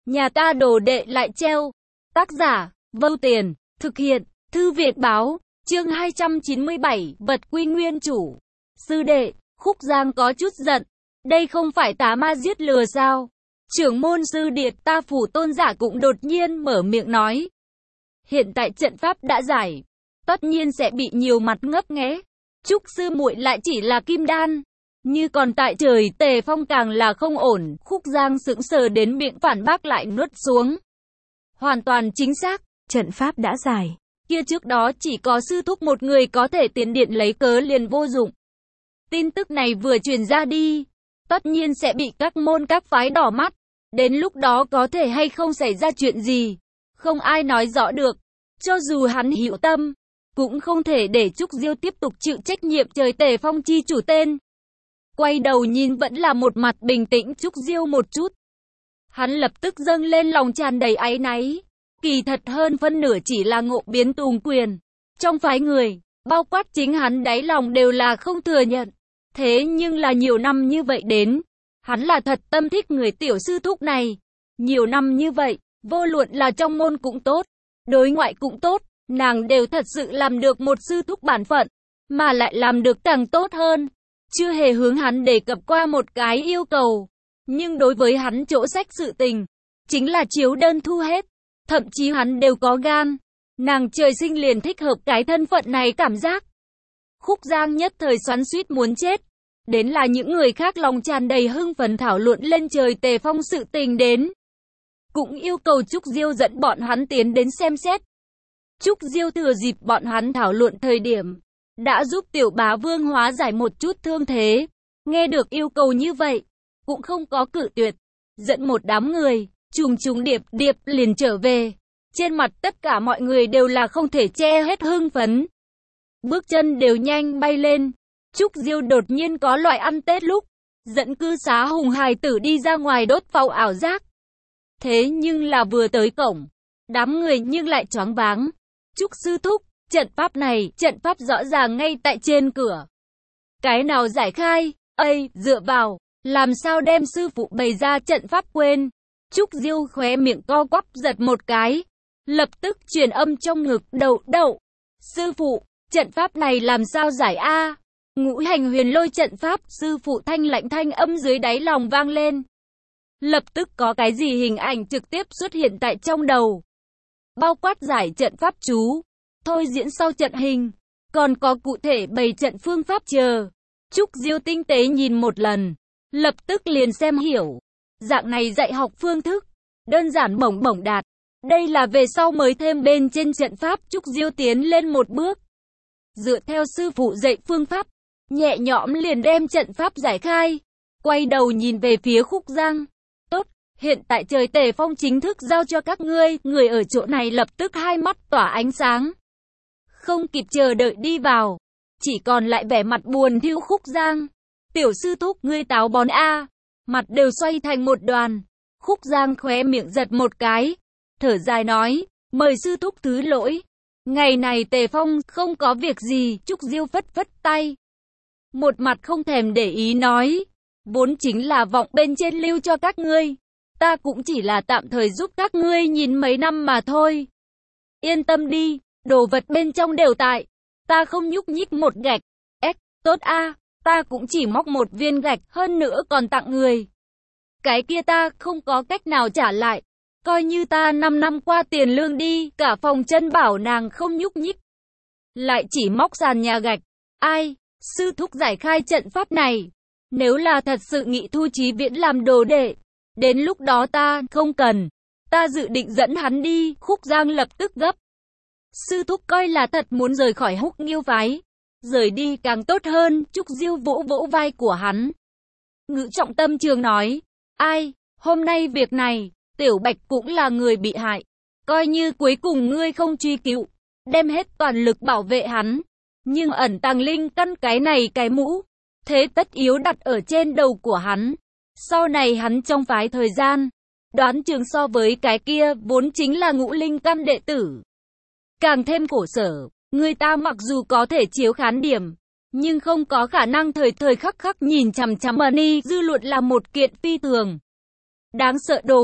Nhà ta đồ đệ lại treo. Tác giả, Vâu Tiền, thực hiện, Thư viện báo, chương 297, vật quy nguyên chủ. Sư đệ, Khúc Giang có chút giận. Đây không phải tà ma giết lừa sao? Trưởng môn sư điệt ta Phủ Tôn giả cũng đột nhiên mở miệng nói. Hiện tại trận pháp đã giải, tất nhiên sẽ bị nhiều mặt ngấp nghé. Trúc sư muội lại chỉ là kim đan, như còn tại trời Tề Phong càng là không ổn. Khúc Giang sững sờ đến miệng phản bác lại nuốt xuống. Hoàn toàn chính xác, trận pháp đã giải. Kia trước đó chỉ có sư thúc một người có thể tiến điện lấy cớ liền vô dụng. Tin tức này vừa truyền ra đi, tất nhiên sẽ bị các môn các phái đỏ mắt. Đến lúc đó có thể hay không xảy ra chuyện gì, không ai nói rõ được. Cho dù hắn hữu tâm, cũng không thể để Trúc Diêu tiếp tục chịu trách nhiệm trời Tề Phong chi chủ tên. Quay đầu nhìn vẫn là một mặt bình tĩnh Trúc Diêu một chút. Hắn lập tức dâng lên lòng tràn đầy áy náy. Kỳ thật hơn phân nửa chỉ là ngộ biến tùng quyền. Trong phái người, bao quát chính hắn đáy lòng đều là không thừa nhận. Thế nhưng là nhiều năm như vậy đến, hắn là thật tâm thích người tiểu sư thúc này. Nhiều năm như vậy, vô luận là trong môn cũng tốt, đối ngoại cũng tốt, nàng đều thật sự làm được một sư thúc bản phận, mà lại làm được càng tốt hơn. Chưa hề hướng hắn đề cập qua một cái yêu cầu, nhưng đối với hắn chỗ sách sự tình, chính là chiếu đơn thu hết. Thậm chí hắn đều có gan, nàng trời sinh liền thích hợp cái thân phận này cảm giác. Khúc Giang nhất thời xoắn xuýt muốn chết. Đến là những người khác lòng tràn đầy hưng phấn thảo luận lên trời Tề Phong sự tình đến. Cũng yêu cầu Trúc Diêu dẫn bọn hắn tiến đến xem xét. Trúc Diêu thừa dịp bọn hắn thảo luận thời điểm, đã giúp tiểu bá vương hóa giải một chút thương thế. Nghe được yêu cầu như vậy, cũng không có cự tuyệt. Dẫn một đám người, trùng điệp liền trở về. Trên mặt tất cả mọi người đều là không thể che hết hưng phấn. Bước chân đều nhanh bay lên. Trúc Diêu đột nhiên có loại ăn Tết lúc dẫn cư xá hùng hài tử đi ra ngoài đốt pháo ảo giác. Thế nhưng là vừa tới cổng, đám người nhưng lại choáng váng. Trúc sư thúc, trận pháp rõ ràng ngay tại trên cửa. Cái nào giải khai, dựa vào, làm sao đem sư phụ bày ra trận pháp quên. Trúc Diêu khóe miệng co quắp giật một cái, lập tức truyền âm trong ngực, đậu. Sư phụ, trận pháp này làm sao giải a? Ngũ hành huyền lôi trận pháp, sư phụ thanh lạnh thanh âm dưới đáy lòng vang lên. Lập tức có cái gì hình ảnh trực tiếp xuất hiện tại trong đầu. Bao quát giải trận pháp chú, thôi diễn sau trận hình, còn có cụ thể bày trận phương pháp chờ. Trúc Diêu tinh tế nhìn một lần, lập tức liền xem hiểu. Dạng này dạy học phương thức, đơn giản bổng đạt. Đây là về sau mới thêm bên trên trận pháp. Trúc Diêu tiến lên một bước, dựa theo sư phụ dạy phương pháp, nhẹ nhõm liền đem trận pháp giải khai. Quay đầu nhìn về phía Khúc Giang. Tốt, hiện tại trời Tề Phong chính thức giao cho các ngươi. Người ở chỗ này lập tức hai mắt tỏa ánh sáng, không kịp chờ đợi đi vào. Chỉ còn lại vẻ mặt buồn thiu Khúc Giang. Tiểu sư thúc, ngươi táo bón a. Mặt đều xoay thành một đoàn. Khúc Giang khóe miệng giật một cái, thở dài nói, mời sư thúc thứ lỗi. Ngày này Tề Phong không có việc gì. Trúc Diêu phất tay, một mặt không thèm để ý nói, vốn chính là vọng bên trên lưu cho các ngươi. Ta cũng chỉ là tạm thời giúp các ngươi nhìn mấy năm mà thôi. Yên tâm đi, đồ vật bên trong đều tại. Ta không nhúc nhích một gạch. Tốt a, ta cũng chỉ móc một viên gạch, hơn nữa còn tặng người. Cái kia ta không có cách nào trả lại. Coi như ta 5 năm qua tiền lương đi. Cả phòng chân bảo nàng không nhúc nhích, lại chỉ móc sàn nhà gạch. Ai? Sư thúc giải khai trận pháp này, nếu là thật sự nghị thu Chí Viễn làm đồ đệ, đến lúc đó ta không cần. Ta dự định dẫn hắn đi. Khúc Giang lập tức gấp. Sư thúc coi là thật muốn rời khỏi Húc Nghiêu phái. Rời đi càng tốt hơn. Trúc Diêu vỗ vai của hắn, ngữ trọng tâm trường nói, ai, hôm nay việc này, Tiểu Bạch cũng là người bị hại. Coi như cuối cùng ngươi không truy cứu, đem hết toàn lực bảo vệ hắn, nhưng ẩn tàng linh căn cái này cái mũ, thế tất yếu đặt ở trên đầu của hắn. Sau này hắn trong phái thời gian, đoán chừng so với cái kia vốn chính là ngũ linh căn đệ tử, càng thêm khổ sở. Người ta mặc dù có thể chiếu khán điểm, nhưng không có khả năng thời khắc nhìn chằm chằm ni. Dư luận là một kiện phi thường đáng sợ đồ vật.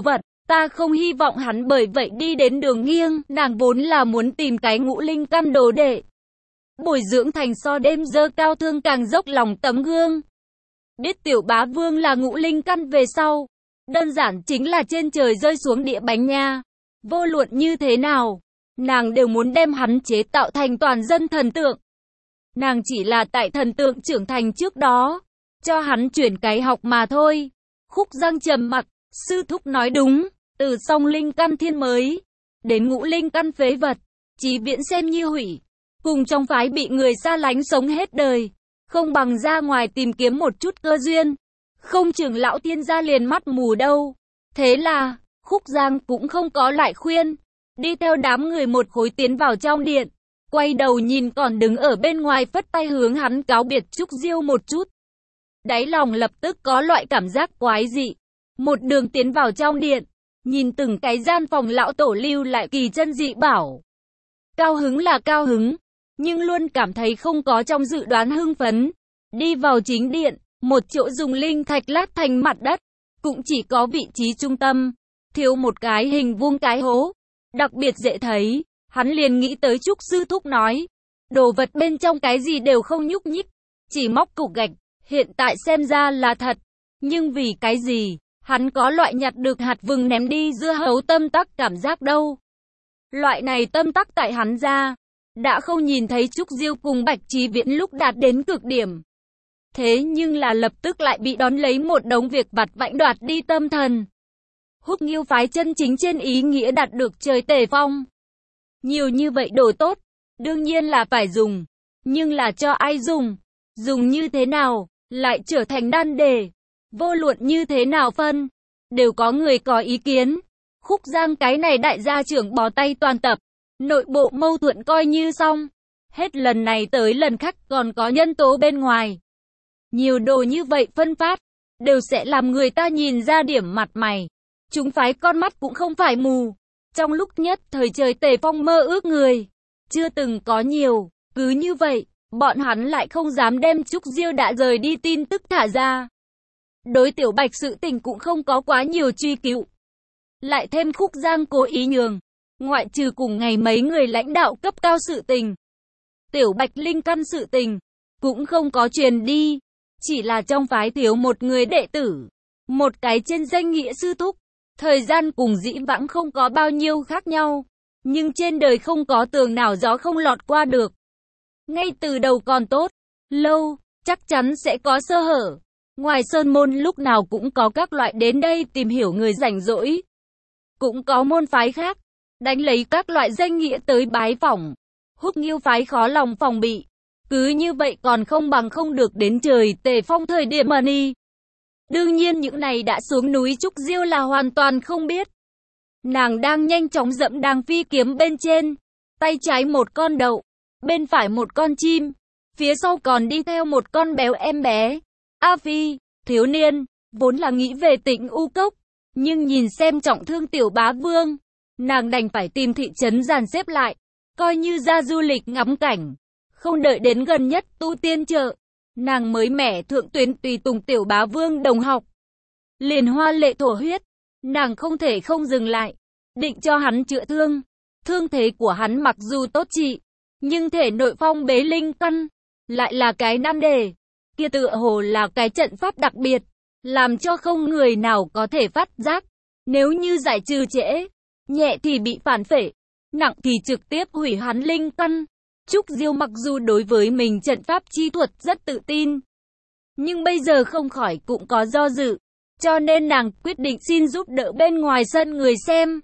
Ta không hy vọng hắn bởi vậy đi đến đường nghiêng, nàng vốn là muốn tìm cái ngũ linh căn đồ đệ. Bồi dưỡng thành so đêm dơ cao thương càng dốc lòng tấm gương. Biết tiểu bá vương là ngũ linh căn về sau, đơn giản chính là trên trời rơi xuống địa bánh nha. Vô luận như thế nào, nàng đều muốn đem hắn chế tạo thành toàn dân thần tượng. Nàng chỉ là tại thần tượng trưởng thành trước đó, cho hắn chuyển cái học mà thôi. Khúc Giang trầm mặc, sư thúc nói đúng, từ song linh căn thiên mới, đến ngũ linh căn phế vật, chí viễn xem như hủy. Cùng trong phái bị người xa lánh sống hết đời, không bằng ra ngoài tìm kiếm một chút cơ duyên. Không chừng lão tiên gia liền mắt mù đâu. Thế là, Khúc Giang cũng không có lại khuyên, đi theo đám người một khối tiến vào trong điện. Quay đầu nhìn còn đứng ở bên ngoài phất tay hướng hắn cáo biệt Trúc Diêu một chút. Đáy lòng lập tức có loại cảm giác quái dị. Một đường tiến vào trong điện, nhìn từng cái gian phòng lão tổ lưu lại kỳ chân dị bảo. Cao hứng là cao hứng, nhưng luôn cảm thấy không có trong dự đoán hưng phấn. Đi vào chính điện, một chỗ dùng linh thạch lát thành mặt đất, cũng chỉ có vị trí trung tâm, thiếu một cái hình vuông cái hố, đặc biệt dễ thấy. Hắn liền nghĩ tới Trúc sư thúc nói, đồ vật bên trong cái gì đều không nhúc nhích, chỉ móc cục gạch, hiện tại xem ra là thật. Nhưng vì cái gì, hắn có loại nhặt được hạt vừng ném đi dưa hấu tâm tắc cảm giác đâu. Loại này tâm tắc tại hắn ra, đã không nhìn thấy Trúc Diêu cùng Bạch Chí Viễn lúc đạt đến cực điểm. Thế nhưng là lập tức lại bị đón lấy một đống việc vặt vãnh đoạt đi tâm thần. Húc Nghiêu phái chân chính trên ý nghĩa đạt được trời tề phong. Nhiều như vậy đồ tốt, đương nhiên là phải dùng, nhưng là cho ai dùng, dùng như thế nào, lại trở thành nan đề. Vô luận như thế nào phân, đều có người có ý kiến. Khúc Giang cái này đại gia trưởng bó tay toàn tập, nội bộ mâu thuẫn coi như xong. Hết lần này tới lần khác còn có nhân tố bên ngoài. Nhiều đồ như vậy phân phát, đều sẽ làm người ta nhìn ra điểm mặt mày. Chúng phái con mắt cũng không phải mù. Trong lúc nhất thời trời tề phong mơ ước người, chưa từng có nhiều. Cứ như vậy, bọn hắn lại không dám đem Trúc Diêu đã rời đi tin tức thả ra. Đối Tiểu Bạch sự tình cũng không có quá nhiều truy cứu. Lại thêm Khúc Giang cố ý nhường, ngoại trừ cùng ngày mấy người lãnh đạo cấp cao sự tình, Tiểu Bạch linh căn sự tình cũng không có truyền đi. Chỉ là trong phái thiếu một người đệ tử, một cái trên danh nghĩa sư thúc. Thời gian cùng dĩ vãng không có bao nhiêu khác nhau, nhưng trên đời không có tường nào gió không lọt qua được. Ngay từ đầu còn tốt, lâu, chắc chắn sẽ có sơ hở. Ngoài sơn môn lúc nào cũng có các loại đến đây tìm hiểu người rảnh rỗi. Cũng có môn phái khác, đánh lấy các loại danh nghĩa tới bái phỏng. Húc Nghiêu phái khó lòng phòng bị. Cứ như vậy còn không bằng không được đến trời tề phong thời điểm mà đi. Đương nhiên những này đã xuống núi Trúc Diêu là hoàn toàn không biết. Nàng đang nhanh chóng dẫm đang phi kiếm bên trên. Tay trái một con đậu, bên phải một con chim. Phía sau còn đi theo một con béo em bé. A Phi, thiếu niên, vốn là nghĩ về Tịnh U Cốc. Nhưng nhìn xem trọng thương Tiểu Bá Vương, nàng đành phải tìm thị trấn dàn xếp lại. Coi như ra du lịch ngắm cảnh. Không đợi đến gần nhất tu tiên chợ, nàng mới mẻ thượng tuyến tùy tùng Tiểu Bá Vương đồng học. Liền hoa lệ thổ huyết, nàng không thể không dừng lại, định cho hắn chữa thương. Thương thế của hắn mặc dù tốt trị, nhưng thể nội phong bế linh căn, lại là cái nan đề. Kia tựa hồ là cái trận pháp đặc biệt, làm cho không người nào có thể phát giác. Nếu như giải trừ trễ, nhẹ thì bị phản phệ, nặng thì trực tiếp hủy hắn linh căn. Trúc Diêu mặc dù đối với mình trận pháp chi thuật rất tự tin, nhưng bây giờ không khỏi cũng có do dự, cho nên nàng quyết định xin giúp đỡ bên ngoài sân người xem.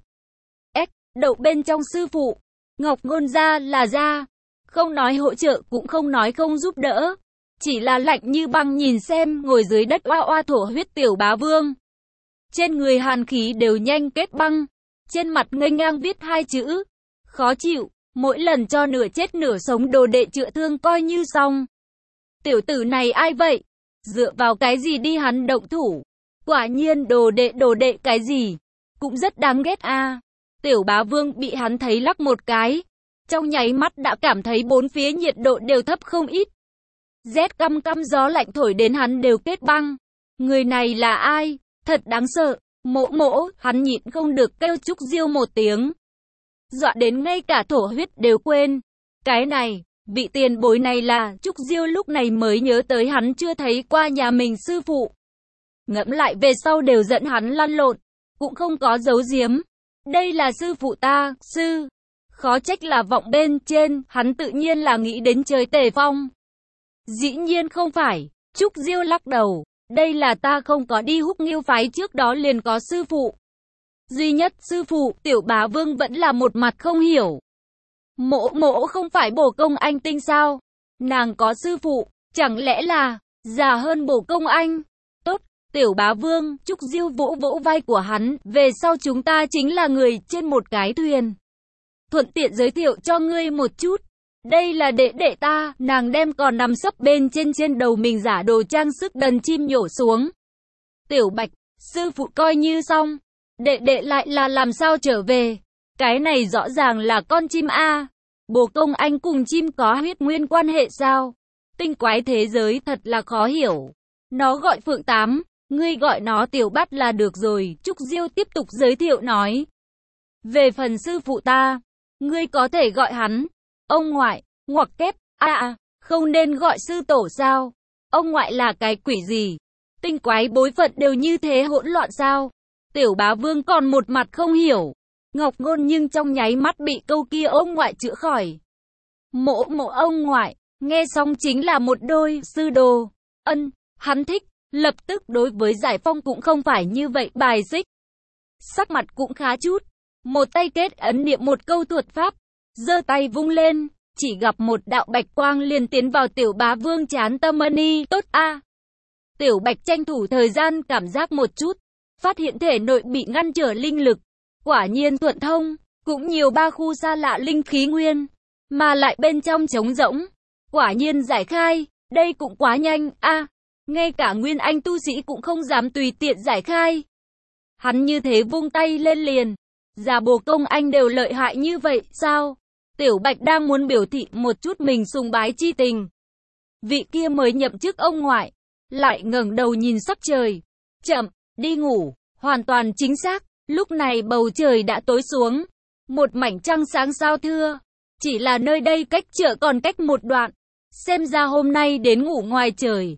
Đậu bên trong sư phụ, Ngọc Ngôn gia là gia, không nói hỗ trợ cũng không nói không giúp đỡ, chỉ là lạnh như băng nhìn xem ngồi dưới đất oa oa thổ huyết Tiểu Bá Vương. Trên người hàn khí đều nhanh kết băng, trên mặt nghênh ngang viết hai chữ, khó chịu. Mỗi lần cho nửa chết nửa sống đồ đệ chữa thương coi như xong. Tiểu tử này ai vậy? Dựa vào cái gì đi hắn động thủ? Quả nhiên đồ đệ cái gì? Cũng rất đáng ghét a. Tiểu Bá Vương bị hắn thấy lắc một cái. Trong nháy mắt đã cảm thấy bốn phía nhiệt độ đều thấp không ít. Rét căm căm gió lạnh thổi đến hắn đều kết băng. Người này là ai? Thật đáng sợ. Mỗ mỗ, hắn nhịn không được kêu Trúc Diêu một tiếng. Dọa đến ngay cả thổ huyết đều quên. Cái này, vị tiền bối này là, Trúc Diêu lúc này mới nhớ tới hắn chưa thấy qua nhà mình sư phụ. Ngẫm lại về sau đều dẫn hắn lăn lộn, cũng không có giấu giếm. Đây là sư phụ ta, sư. Khó trách là vọng bên trên, hắn tự nhiên là nghĩ đến trời Tề Phong. Dĩ nhiên không phải, Trúc Diêu lắc đầu. Đây là ta không có đi Húc Nghiêu phái trước đó liền có sư phụ. Duy nhất sư phụ, Tiểu Bá Vương vẫn là một mặt không hiểu. Mỗ mỗ không phải Bổ Công Anh tinh sao? Nàng có sư phụ, chẳng lẽ là già hơn Bổ Công Anh? Tốt, Tiểu Bá Vương, Trúc Diêu vỗ vỗ vai của hắn, về sau chúng ta chính là người trên một cái thuyền. Thuận tiện giới thiệu cho ngươi một chút. Đây là đệ đệ ta, nàng đem còn nằm sấp bên trên đầu mình giả đồ trang sức đần chim nhổ xuống. Tiểu Bạch, sư phụ coi như xong. Đệ đệ lại là làm sao trở về? Cái này rõ ràng là con chim A. Bồ Công Anh cùng chim có huyết nguyên quan hệ sao? Tinh quái thế giới thật là khó hiểu. Nó gọi Phượng Tám, ngươi gọi nó Tiểu Bát là được rồi. Trúc Diêu tiếp tục giới thiệu nói. Về phần sư phụ ta, ngươi có thể gọi hắn ông ngoại, ngoặc kép, không nên gọi sư tổ sao? Ông ngoại là cái quỷ gì? Tinh quái bối phận đều như thế hỗn loạn sao? Tiểu Bá Vương còn một mặt không hiểu. Ngọc Ngôn nhưng trong nháy mắt bị câu kia ông ngoại chữa khỏi. Mỗ mỗ ông ngoại, nghe xong chính là một đôi sư đồ. Hắn thích, lập tức đối với Giải Phong cũng không phải như vậy bài xích. Sắc mặt cũng khá chút. Một tay kết ấn niệm một câu thuật pháp, giơ tay vung lên, chỉ gặp một đạo bạch quang liền tiến vào Tiểu Bá Vương trán tâm ni, tốt a. Tiểu Bạch tranh thủ thời gian cảm giác một chút, phát hiện thể nội bị ngăn trở linh lực, quả nhiên thuận thông, cũng nhiều ba khu xa lạ linh khí nguyên, mà lại bên trong trống rỗng, quả nhiên giải khai, đây cũng quá nhanh a, ngay cả Nguyên Anh tu sĩ cũng không dám tùy tiện giải khai. Hắn như thế vung tay lên liền. Giả Bồ Công Anh đều lợi hại như vậy, sao? Tiểu Bạch đang muốn biểu thị một chút mình sùng bái chi tình. Vị kia mới nhậm chức ông ngoại, lại ngẩng đầu nhìn sắc trời. Chậm, đi ngủ, hoàn toàn chính xác. Lúc này bầu trời đã tối xuống. Một mảnh trăng sáng sao thưa. Chỉ là nơi đây cách chợ còn cách một đoạn. Xem ra hôm nay đến ngủ ngoài trời.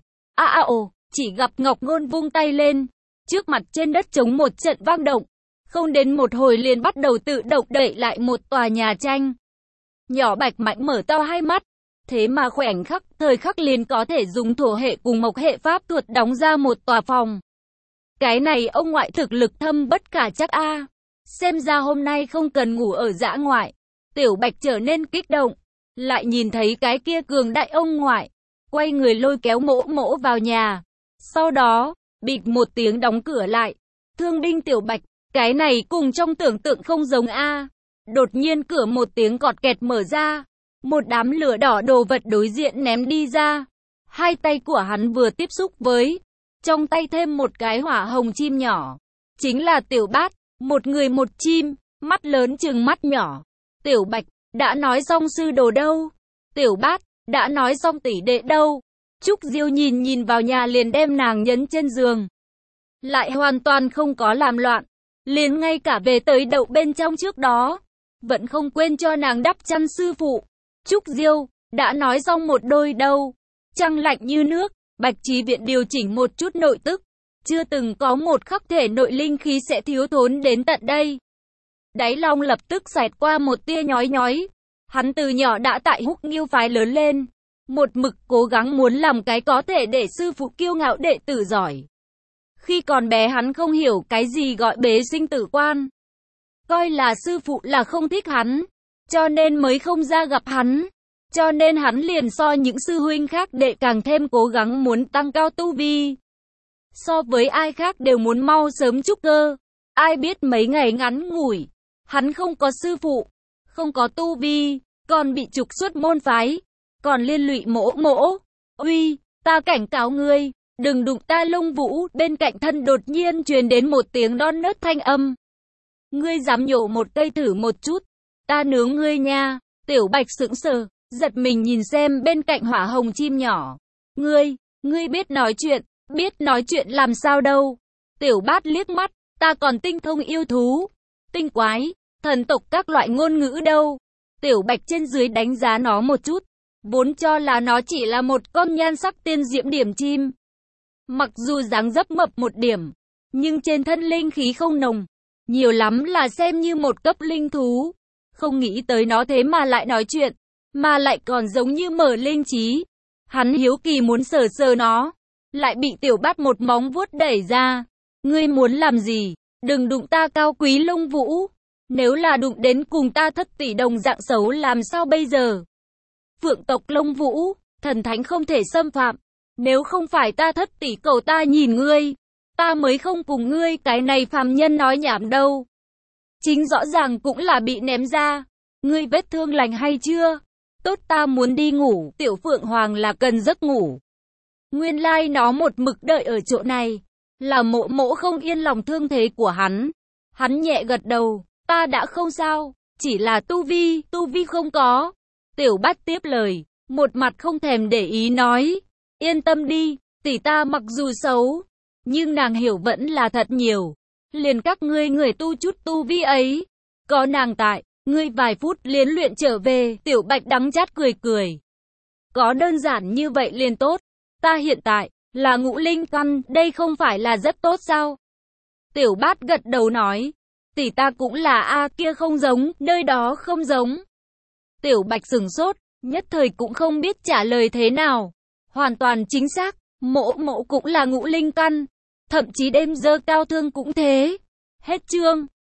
Chỉ gặp Ngọc Ngôn vung tay lên. Trước mặt trên đất trống một trận vang động. Không đến một hồi liền bắt đầu tự động đẩy lại một tòa nhà tranh. Nhỏ Bạch Mãnh mở to hai mắt. Thế mà khoảnh khắc, thời khắc liền có thể dùng thổ hệ cùng mộc hệ pháp thuật đóng ra một tòa phòng. Cái này ông ngoại thực lực thâm bất khả chắc a. Xem ra hôm nay không cần ngủ ở dã ngoại. Tiểu Bạch trở nên kích động. Lại nhìn thấy cái kia cường đại ông ngoại. Quay người lôi kéo mỗ mỗ vào nhà. Sau đó, bịch một tiếng đóng cửa lại. Thương đinh Tiểu Bạch. Cái này cùng trong tưởng tượng không giống a. Đột nhiên cửa một tiếng cọt kẹt mở ra. Một đám lửa đỏ đồ vật đối diện ném đi ra. Hai tay của hắn vừa tiếp xúc với. Trong tay thêm một cái hỏa hồng chim nhỏ. Chính là Tiểu Bát. Một người một chim. Mắt lớn chừng mắt nhỏ. Tiểu Bạch, đã nói xong sư đồ đâu? Tiểu Bát, đã nói xong tỷ đệ đâu? Trúc Diêu nhìn vào nhà liền đem nàng nhấn trên giường. Lại hoàn toàn không có làm loạn. Liền ngay cả về tới đậu bên trong trước đó. Vẫn không quên cho nàng đắp chăn sư phụ. Trúc Diêu, đã nói xong một đôi đâu. Trăng lạnh như nước, Bạch Trí Viện điều chỉnh một chút nội tức. Chưa từng có một khắc thể nội linh khí sẽ thiếu thốn đến tận đây. Đáy lòng lập tức xẹt qua một tia nhói nhói. Hắn từ nhỏ đã tại Húc Nghiêu phái lớn lên. Một mực cố gắng muốn làm cái có thể để sư phụ kiêu ngạo đệ tử giỏi. Khi còn bé hắn không hiểu cái gì gọi bế sinh tử quan. Coi là sư phụ là không thích hắn. Cho nên mới không ra gặp hắn. Cho nên hắn liền so những sư huynh khác đệ càng thêm cố gắng muốn tăng cao tu vi. So với ai khác đều muốn mau sớm trúc cơ. Ai biết mấy ngày ngắn ngủi. Hắn không có sư phụ. Không có tu vi. Còn bị trục xuất môn phái. Còn liên lụy mỗ mỗ. Uy, ta cảnh cáo ngươi. Đừng đụng ta Lông Vũ. Bên cạnh thân đột nhiên truyền đến một tiếng non nớt thanh âm. Ngươi dám nhổ một cây thử một chút. Ta nướng ngươi nha. Tiểu Bạch sững sờ, giật mình nhìn xem bên cạnh hỏa hồng chim nhỏ. Ngươi biết nói chuyện làm sao đâu. Tiểu Bát liếc mắt, Ta còn tinh thông yêu thú, tinh quái, thần tộc các loại ngôn ngữ đâu. Tiểu Bạch trên dưới đánh giá nó một chút, vốn cho là nó chỉ là một con nhan sắc tiên diễm điểm chim. Mặc dù dáng dấp mập một điểm, nhưng trên thân linh khí không nồng, nhiều lắm là xem như một cấp linh thú. Không nghĩ tới nó thế mà lại nói chuyện, mà lại còn giống như mở linh trí. Hắn hiếu kỳ muốn sờ sờ nó, lại bị Tiểu Bát một móng vuốt đẩy ra. Ngươi muốn làm gì? Đừng đụng ta cao quý Lông Vũ. Nếu là đụng đến cùng ta Thất Tỷ đồng dạng xấu làm sao bây giờ? Phượng tộc Lông Vũ, thần thánh không thể xâm phạm. Nếu không phải ta Thất Tỷ cầu ta nhìn ngươi, ta mới không cùng ngươi cái này phàm nhân nói nhảm đâu. Chính rõ ràng cũng là bị ném ra. Ngươi vết thương lành hay chưa? Tốt, ta muốn đi ngủ. Tiểu Phượng Hoàng là cần giấc ngủ. Nguyên lai nó một mực đợi ở chỗ này. Là Mộ Mộ không yên lòng thương thế của hắn. Hắn nhẹ gật đầu. Ta đã không sao. Chỉ là tu vi không có. Tiểu Bát tiếp lời. Một mặt không thèm để ý nói. Yên tâm đi. Tỷ ta mặc dù xấu, nhưng nàng hiểu vẫn là thật nhiều. Liền các ngươi người tu chút tu vi ấy. Có nàng tại, ngươi vài phút liền luyện trở về. Tiểu Bạch đắng chát cười cười. Có đơn giản như vậy liền tốt. Ta hiện tại là ngũ linh căn, đây không phải là rất tốt sao? Tiểu Bát gật đầu nói. Tỷ ta cũng là a, kia không giống, nơi đó không giống. Tiểu Bạch sửng sốt, nhất thời cũng không biết trả lời thế nào. Hoàn toàn chính xác, Mộ Mộ cũng là ngũ linh căn. Thậm chí đêm dơ cao thương cũng thế. Hết chương.